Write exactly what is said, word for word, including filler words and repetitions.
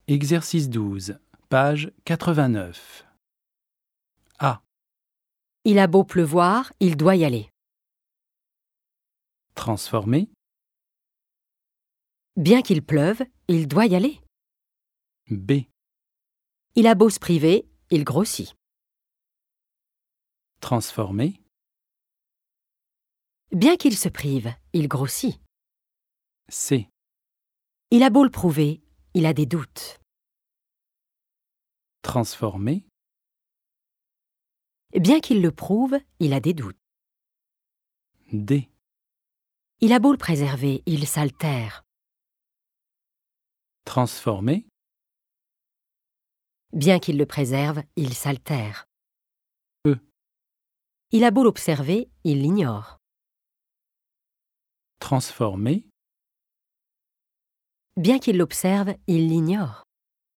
Exercice douze, page quatre-vingt-neuf. A. Il a beau pleuvoir, il doit y aller. Transformer. Bien qu'il pleuve, il doit y aller. B. Il a beau se priver, il grossit. Transformer. Bien qu'il se prive, il grossit. C. Il a beau le prouver, il a des doutes. Transformer. Bien qu'il le prouve, il a des doutes. D. Il a beau le préserver, il s'altère. Transformer. Bien qu'il le préserve, il s'altère. E. Il a beau l'observer, il l'ignore. Transformer. Bien qu'il l'observe, il l'ignore.